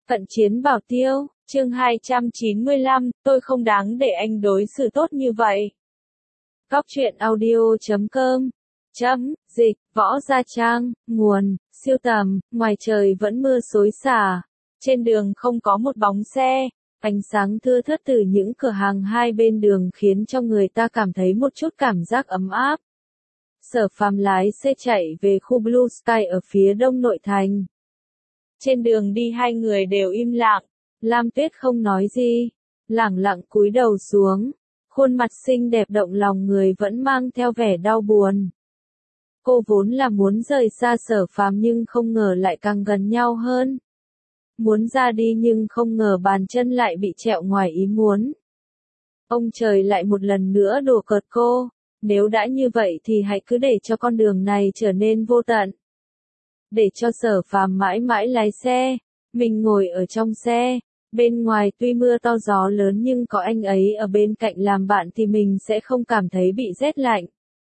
Cận chiến bảo tiêu, chương 295, tôi không đáng để anh đối xử tốt như vậy. Góc truyện audio.com Dịch, Võ Gia Trang, nguồn, siêu tầm, ngoài trời vẫn mưa xối xả. Trên đường không có một bóng xe, ánh sáng thưa thớt từ những cửa hàng hai bên đường khiến cho người ta cảm thấy một chút cảm giác ấm áp. Sở Phàm lái xe chạy về khu Blue Sky ở phía đông nội thành. Trên đường đi hai người đều im lặng, Lam Tuyết không nói gì, lẳng lặng cúi đầu xuống, khuôn mặt xinh đẹp động lòng người vẫn mang theo vẻ đau buồn. Cô vốn là muốn rời xa Sở Phàm nhưng không ngờ lại càng gần nhau hơn. Muốn ra đi nhưng không ngờ bàn chân lại bị trẹo ngoài ý muốn. Ông trời lại một lần nữa đùa cợt cô, nếu đã như vậy thì hãy cứ để cho con đường này trở nên vô tận. Để cho Sở Phàm mãi mãi lái xe, mình ngồi ở trong xe, bên ngoài tuy mưa to gió lớn nhưng có anh ấy ở bên cạnh làm bạn thì mình sẽ không cảm thấy bị rét lạnh.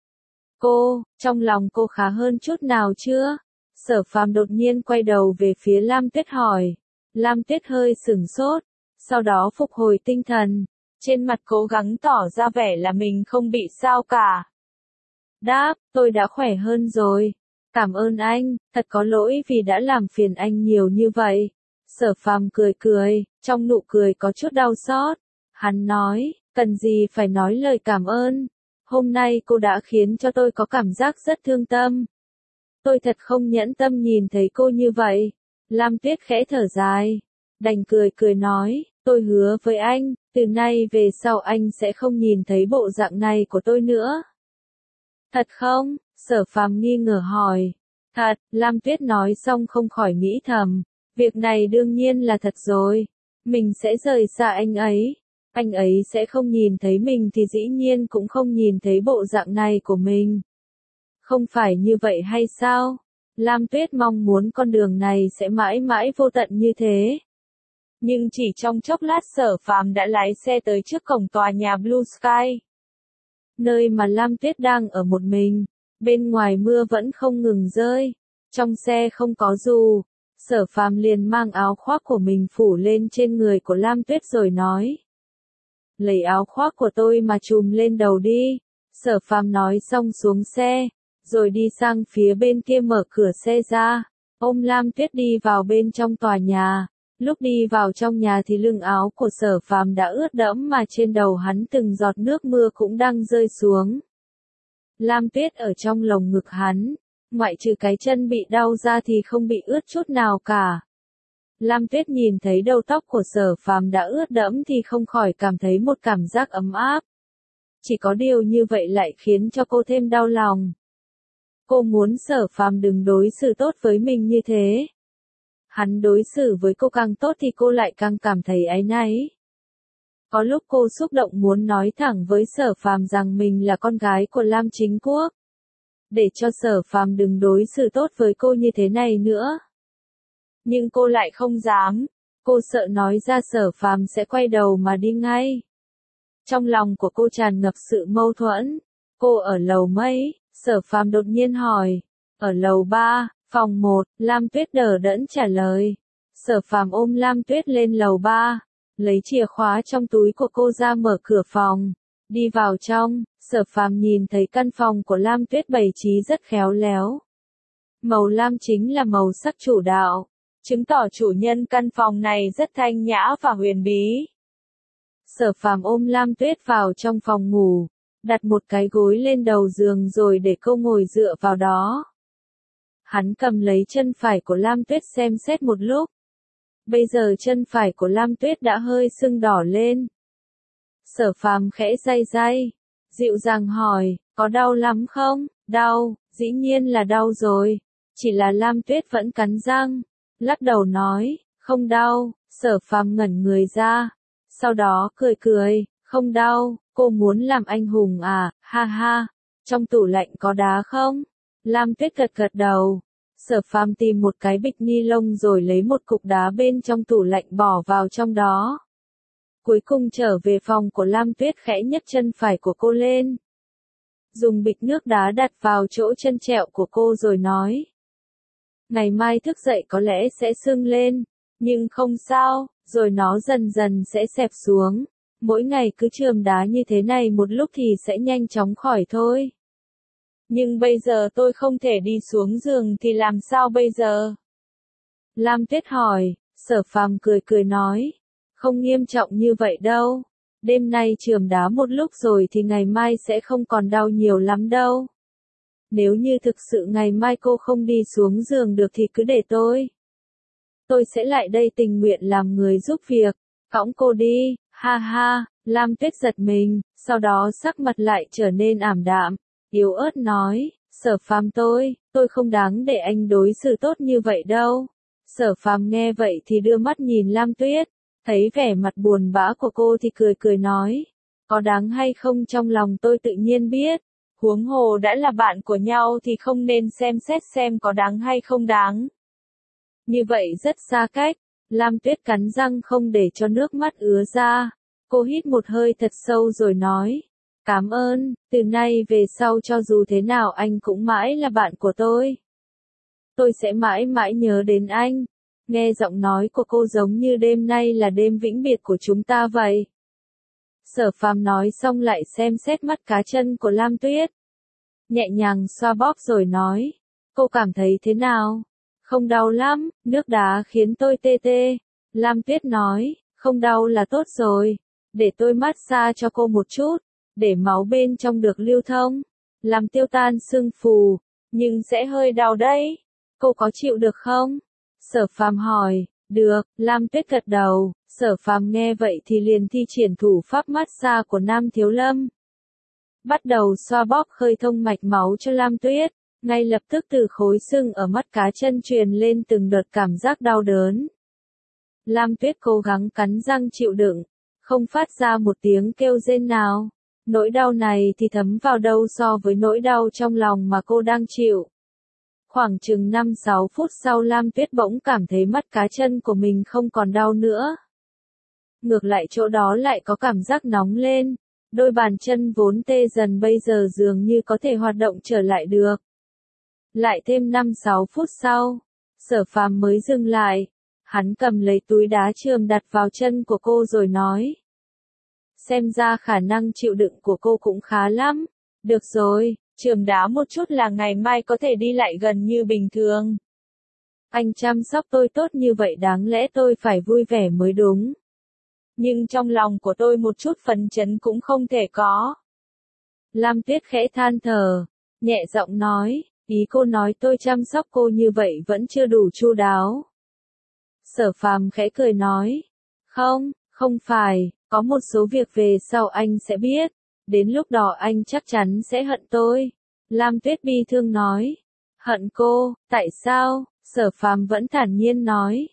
Trong lòng cô khá hơn chút nào chưa? Sở Phàm đột nhiên quay đầu về phía Lam Tuyết hỏi. Lam Tuyết hơi sửng sốt, sau đó phục hồi tinh thần, trên mặt cố gắng tỏ ra vẻ là mình không bị sao cả. Đáp, tôi đã khỏe hơn rồi. Cảm ơn anh, thật có lỗi vì đã làm phiền anh nhiều như vậy. Sở Phàm cười cười, trong nụ cười có chút đau xót. Hắn nói, cần gì phải nói lời cảm ơn. Hôm nay cô đã khiến cho tôi có cảm giác rất thương tâm. Tôi thật không nhẫn tâm nhìn thấy cô như vậy. Lam Tuyết khẽ thở dài, đành cười nói, tôi hứa với anh, từ nay về sau anh sẽ không nhìn thấy bộ dạng này của tôi nữa. Thật không? Sở Phàm nghi ngờ hỏi. Thật, Lam Tuyết nói xong không khỏi nghĩ thầm, việc này đương nhiên là thật rồi. Mình sẽ rời xa anh ấy sẽ không nhìn thấy mình thì dĩ nhiên cũng không nhìn thấy bộ dạng này của mình. Không phải như vậy hay sao? Lam Tuyết mong muốn con đường này sẽ mãi mãi vô tận như thế. Nhưng chỉ trong chốc lát Sở Phàm đã lái xe tới trước cổng tòa nhà Blue Sky. Nơi mà Lam Tuyết đang ở một mình, bên ngoài mưa vẫn không ngừng rơi, trong xe không có dù. Sở Phàm liền mang áo khoác của mình phủ lên trên người của Lam Tuyết rồi nói. Lấy áo khoác của tôi mà trùm lên đầu đi. Sở Phàm nói xong xuống xe, rồi đi sang phía bên kia mở cửa xe ra, ôm Lam Tuyết đi vào bên trong tòa nhà. Lúc đi vào trong nhà thì lưng áo của Sở Phàm đã ướt đẫm mà trên đầu hắn từng giọt nước mưa cũng đang rơi xuống. Lam Tuyết ở trong lồng ngực hắn, ngoại trừ cái chân bị đau ra thì không bị ướt chút nào cả. Lam Tuyết nhìn thấy đầu tóc của Sở Phàm đã ướt đẫm thì không khỏi cảm thấy một cảm giác ấm áp. Chỉ có điều như vậy lại khiến cho cô thêm đau lòng. Cô muốn Sở Phàm đừng đối xử tốt với mình như thế. Hắn đối xử với cô càng tốt thì cô lại càng cảm thấy áy náy. Có lúc cô xúc động muốn nói thẳng với Sở Phàm rằng mình là con gái của Lam Chính Quốc. Để cho Sở Phàm đừng đối xử tốt với cô như thế này nữa. Nhưng cô lại không dám. Cô sợ nói ra Sở Phàm sẽ quay đầu mà đi ngay. Trong lòng của cô tràn ngập sự mâu thuẫn. Cô ở lầu mấy? Sở Phàm đột nhiên hỏi. Ở lầu 3, phòng 1, Lam Tuyết đờ đẫn trả lời. Sở Phàm ôm Lam Tuyết lên lầu 3, lấy chìa khóa trong túi của cô ra mở cửa phòng. Đi vào trong, Sở Phàm nhìn thấy căn phòng của Lam Tuyết bày trí rất khéo léo. Màu lam chính là màu sắc chủ đạo, chứng tỏ chủ nhân căn phòng này rất thanh nhã và huyền bí. Sở Phàm ôm Lam Tuyết vào trong phòng ngủ, đặt một cái gối lên đầu giường rồi để cô ngồi dựa vào đó. Hắn cầm lấy chân phải của Lam Tuyết xem xét một lúc. Bây giờ chân phải của Lam Tuyết đã hơi sưng đỏ lên. Sở Phàm khẽ day, dịu dàng hỏi, có đau lắm không? Đau, dĩ nhiên là đau rồi. Chỉ là Lam Tuyết vẫn cắn răng, lắc đầu nói, không đau. Sở Phàm ngẩn người ra, sau đó cười, không đau, cô muốn làm anh hùng à, ha ha. Trong tủ lạnh có đá không? Lam Tuyết gật đầu. Sở Phàm tìm một cái bịch ni lông rồi lấy một cục đá bên trong tủ lạnh bỏ vào trong đó. Cuối cùng trở về phòng của Lam Tuyết khẽ nhấc chân phải của cô lên. Dùng bịch nước đá đặt vào chỗ chân trẹo của cô rồi nói. Ngày mai thức dậy có lẽ sẽ sưng lên. Nhưng không sao, rồi nó dần dần sẽ xẹp xuống. Mỗi ngày cứ chườm đá như thế này một lúc thì sẽ nhanh chóng khỏi thôi. Nhưng bây giờ tôi không thể đi xuống giường thì làm sao bây giờ? Lam Tuyết hỏi, Sở Phàm cười cười nói. Không nghiêm trọng như vậy đâu. Đêm nay chườm đá một lúc rồi thì ngày mai sẽ không còn đau nhiều lắm đâu. Nếu như thực sự ngày mai cô không đi xuống giường được thì cứ để tôi. Tôi sẽ lại đây tình nguyện làm người giúp việc. Cõng cô đi, ha ha, Lam Tuyết giật mình, sau đó sắc mặt lại trở nên ảm đạm, yếu ớt nói, Sở Phàm tôi không đáng để anh đối xử tốt như vậy đâu. Sở Phàm nghe vậy thì đưa mắt nhìn Lam Tuyết, thấy vẻ mặt buồn bã của cô thì cười cười nói, có đáng hay không trong lòng tôi tự nhiên biết, huống hồ đã là bạn của nhau thì không nên xem xét xem có đáng hay không đáng. Như vậy rất xa cách, Lam Tuyết cắn răng không để cho nước mắt ứa ra, cô hít một hơi thật sâu rồi nói, cảm ơn, từ nay về sau cho dù thế nào anh cũng mãi là bạn của tôi. Tôi sẽ mãi mãi nhớ đến anh. Nghe giọng nói của cô giống như đêm nay là đêm vĩnh biệt của chúng ta vậy. Sở Phàm nói xong lại xem xét mắt cá chân của Lam Tuyết. Nhẹ nhàng xoa bóp rồi nói, cô cảm thấy thế nào? Không đau lắm, nước đá khiến tôi tê tê. Lam Tuyết nói, không đau là tốt rồi. Để tôi massage cho cô một chút, để máu bên trong được lưu thông, làm tiêu tan sưng phù, nhưng sẽ hơi đau đấy. Cô có chịu được không? Sở Phàm hỏi, được, Lam Tuyết gật đầu, Sở Phàm nghe vậy thì liền thi triển thủ pháp massage của Nam Thiếu Lâm. Bắt đầu xoa bóp khơi thông mạch máu cho Lam Tuyết, ngay lập tức từ khối sưng ở mắt cá chân truyền lên từng đợt cảm giác đau đớn. Lam Tuyết cố gắng cắn răng chịu đựng, không phát ra một tiếng kêu rên nào. Nỗi đau này thì thấm vào đâu so với nỗi đau trong lòng mà cô đang chịu. Khoảng chừng 5-6 phút sau Lam Tuyết bỗng cảm thấy mắt cá chân của mình không còn đau nữa. Ngược lại chỗ đó lại có cảm giác nóng lên, đôi bàn chân vốn tê dần bây giờ dường như có thể hoạt động trở lại được. Lại thêm 5-6 phút sau, Sở Phàm mới dừng lại, hắn cầm lấy túi đá chườm đặt vào chân của cô rồi nói. Xem ra khả năng chịu đựng của cô cũng khá lắm. Được rồi, chườm đá một chút là ngày mai có thể đi lại gần như bình thường. Anh chăm sóc tôi tốt như vậy đáng lẽ tôi phải vui vẻ mới đúng. Nhưng trong lòng của tôi một chút phấn chấn cũng không thể có. Lam Tuyết khẽ than thở, nhẹ giọng nói, ý cô nói tôi chăm sóc cô như vậy vẫn chưa đủ chu đáo. Sở Phàm khẽ cười nói, không phải, có một số việc về sau anh sẽ biết, đến lúc đó anh chắc chắn sẽ hận tôi. Lam Tuyết bi thương nói, hận cô, tại sao? Sở Phàm vẫn thản nhiên nói,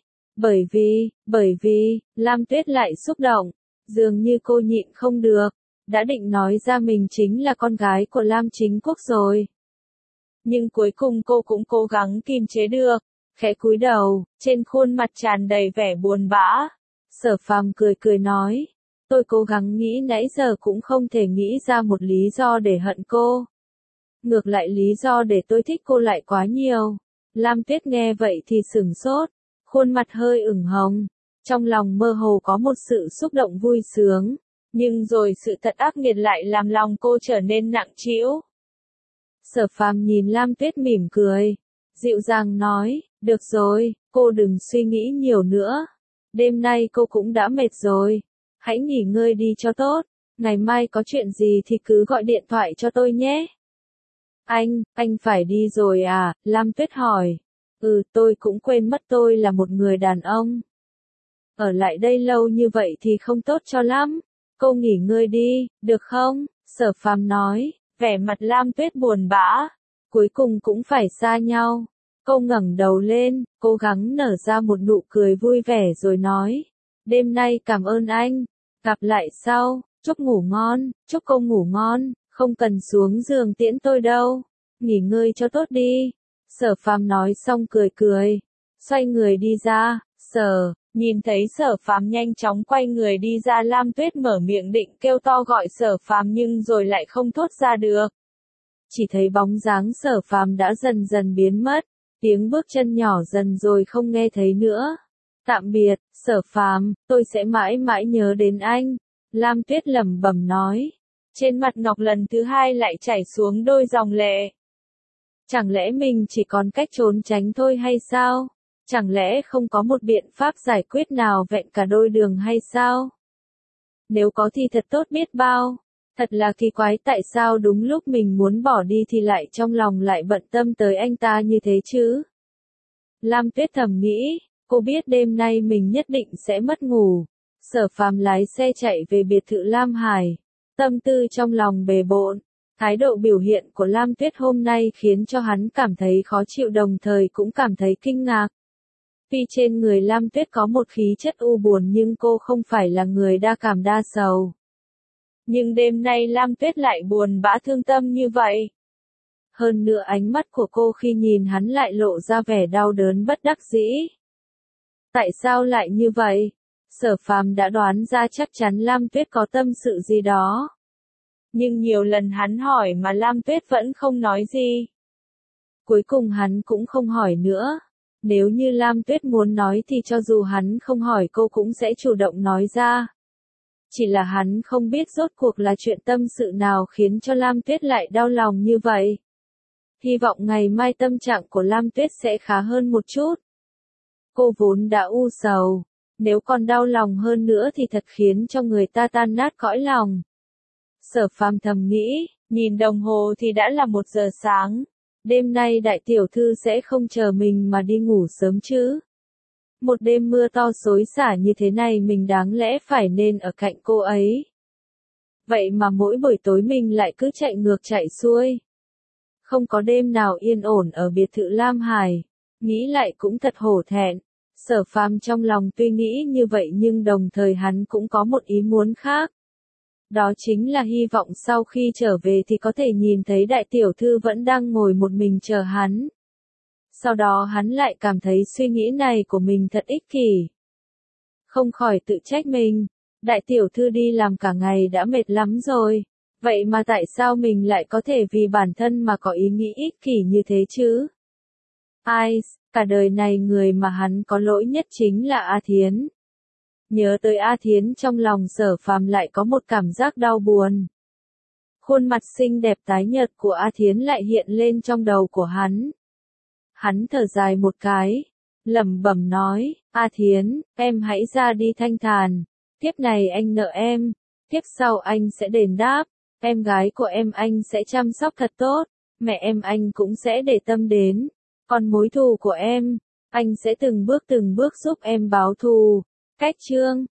bởi vì, Lam Tuyết lại xúc động, dường như cô nhịn không được, đã định nói ra mình chính là con gái của Lam Chính Quốc rồi. Nhưng cuối cùng cô cũng cố gắng kìm chế được, khẽ cúi đầu, trên khuôn mặt tràn đầy vẻ buồn bã. Sở Phàm cười cười nói, tôi cố gắng nghĩ nãy giờ cũng không thể nghĩ ra một lý do để hận cô. Ngược lại lý do để tôi thích cô lại quá nhiều. Lam Tuyết nghe vậy thì sửng sốt, khuôn mặt hơi ửng hồng, trong lòng mơ hồ có một sự xúc động vui sướng, nhưng rồi sự thật ác nghiệt lại làm lòng cô trở nên nặng trĩu. Sở Phàm nhìn Lam Tuyết mỉm cười, dịu dàng nói, được rồi, cô đừng suy nghĩ nhiều nữa. Đêm nay cô cũng đã mệt rồi, hãy nghỉ ngơi đi cho tốt, ngày mai có chuyện gì thì cứ gọi điện thoại cho tôi nhé. Anh phải đi rồi à? Lam Tuyết hỏi. Tôi cũng quên mất tôi là một người đàn ông. Ở lại đây lâu như vậy thì không tốt cho lắm. Cô nghỉ ngơi đi, được không? Sở Phàm nói, vẻ mặt Lam Tuyết buồn bã. Cuối cùng cũng phải xa nhau. Cô ngẩng đầu lên, cố gắng nở ra một nụ cười vui vẻ rồi nói. Đêm nay cảm ơn anh. Gặp lại sau, chúc ngủ ngon, chúc cô ngủ ngon, không cần xuống giường tiễn tôi đâu. Nghỉ ngơi cho tốt đi. Sở Phàm nói xong cười cười, xoay người đi ra. Nhìn thấy Sở Phàm nhanh chóng quay người đi ra, Lam Tuyết mở miệng định kêu to gọi Sở Phàm nhưng rồi lại không thốt ra được. Chỉ thấy bóng dáng Sở Phàm đã dần dần biến mất, tiếng bước chân nhỏ dần rồi không nghe thấy nữa. Tạm biệt, Sở Phàm, tôi sẽ mãi mãi nhớ đến anh. Lam Tuyết lẩm bẩm nói. Trên mặt Ngọc lần thứ hai lại chảy xuống đôi dòng lệ. Chẳng lẽ mình chỉ còn cách trốn tránh thôi hay sao? Chẳng lẽ không có một biện pháp giải quyết nào vẹn cả đôi đường hay sao? Nếu có thì thật tốt biết bao. Thật là kỳ quái, tại sao đúng lúc mình muốn bỏ đi thì lại trong lòng lại bận tâm tới anh ta như thế chứ? Lam Tuyết thầm nghĩ, cô biết đêm nay mình nhất định sẽ mất ngủ. Sở Phàm lái xe chạy về biệt thự Lam Hải. Tâm tư trong lòng bề bộn. Thái độ biểu hiện của Lam Tuyết hôm nay khiến cho hắn cảm thấy khó chịu, đồng thời cũng cảm thấy kinh ngạc. Tuy trên người Lam Tuyết có một khí chất u buồn nhưng cô không phải là người đa cảm đa sầu. Nhưng đêm nay Lam Tuyết lại buồn bã thương tâm như vậy. Hơn nữa ánh mắt của cô khi nhìn hắn lại lộ ra vẻ đau đớn bất đắc dĩ. Tại sao lại như vậy? Sở Phàm đã đoán ra chắc chắn Lam Tuyết có tâm sự gì đó. Nhưng nhiều lần hắn hỏi mà Lam Tuyết vẫn không nói gì. Cuối cùng hắn cũng không hỏi nữa. Nếu như Lam Tuyết muốn nói thì cho dù hắn không hỏi cô cũng sẽ chủ động nói ra. Chỉ là hắn không biết rốt cuộc là chuyện tâm sự nào khiến cho Lam Tuyết lại đau lòng như vậy. Hy vọng ngày mai tâm trạng của Lam Tuyết sẽ khá hơn một chút. Cô vốn đã u sầu, nếu còn đau lòng hơn nữa thì thật khiến cho người ta tan nát cõi lòng. Sở Phàm thầm nghĩ, nhìn đồng hồ thì đã là 1 giờ sáng. Đêm nay đại tiểu thư sẽ không chờ mình mà đi ngủ sớm chứ. Một đêm mưa to xối xả như thế này mình đáng lẽ phải nên ở cạnh cô ấy. Vậy mà mỗi buổi tối mình lại cứ chạy ngược chạy xuôi. Không có đêm nào yên ổn ở biệt thự Lam Hải. Nghĩ lại cũng thật hổ thẹn. Sở Phàm trong lòng tuy nghĩ như vậy nhưng đồng thời hắn cũng có một ý muốn khác. Đó chính là hy vọng sau khi trở về thì có thể nhìn thấy đại tiểu thư vẫn đang ngồi một mình chờ hắn. Sau đó hắn lại cảm thấy suy nghĩ này của mình thật ích kỷ. Không khỏi tự trách mình. Đại tiểu thư đi làm cả ngày đã mệt lắm rồi. Vậy mà tại sao mình lại có thể vì bản thân mà có ý nghĩ ích kỷ như thế chứ? Ai, cả đời này người mà hắn có lỗi nhất chính là A Thiến. Nhớ tới A Thiến trong lòng Sở Phàm lại có một cảm giác đau buồn. Khuôn mặt xinh đẹp tái nhợt của A Thiến lại hiện lên trong đầu của hắn. Hắn thở dài một cái, lẩm bẩm nói, A Thiến, em hãy ra đi thanh thản. Tiếp này anh nợ em, tiếp sau anh sẽ đền đáp. Em gái của em anh sẽ chăm sóc thật tốt, mẹ em anh cũng sẽ để tâm đến. Còn mối thù của em, anh sẽ từng bước giúp em báo thù. Cách chương